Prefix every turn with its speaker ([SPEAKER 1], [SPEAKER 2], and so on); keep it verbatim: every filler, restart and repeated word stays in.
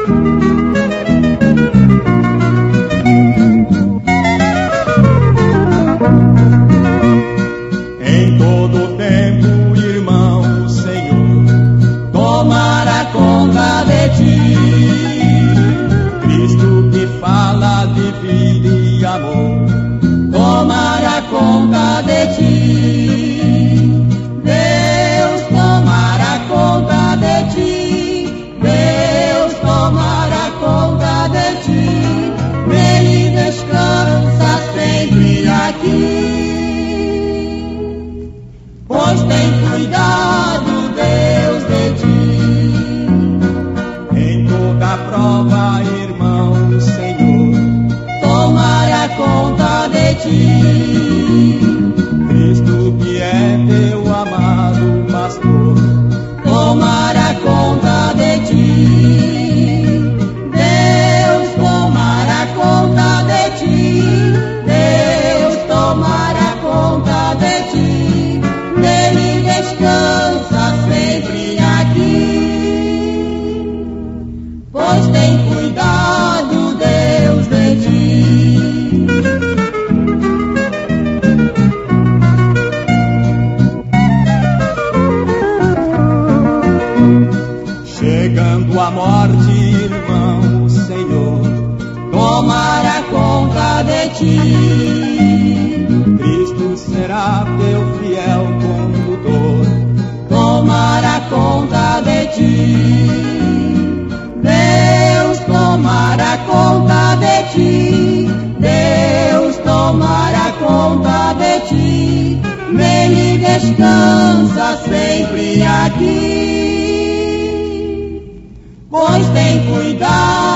[SPEAKER 1] Em todo tempo, irmão, o Senhor tomará conta de ti. Cristo que fala de vida e amor tomará conta de ti. Deus tomará conta de ti. Deus tomará conta de ti. Nele descansa sempre aqui. Pois tem cuidado Deus de ti. Em toda prova, irmão, o Senhor tomará conta de ti. Cristo que é teu amado pastor tomará conta de ti. Deus tomará conta de ti. Deus tomará conta de ti. Nele descansa sempre aqui. Pois tem cuidado Deus de ti. Chegando a morte, irmão, o Senhor tomará conta de ti. Cristo será teu fiel condutor, tomará conta de ti. Deus tomará conta de ti. Deus tomará conta de ti. Nele descansa sempre aqui. Pois tem cuidado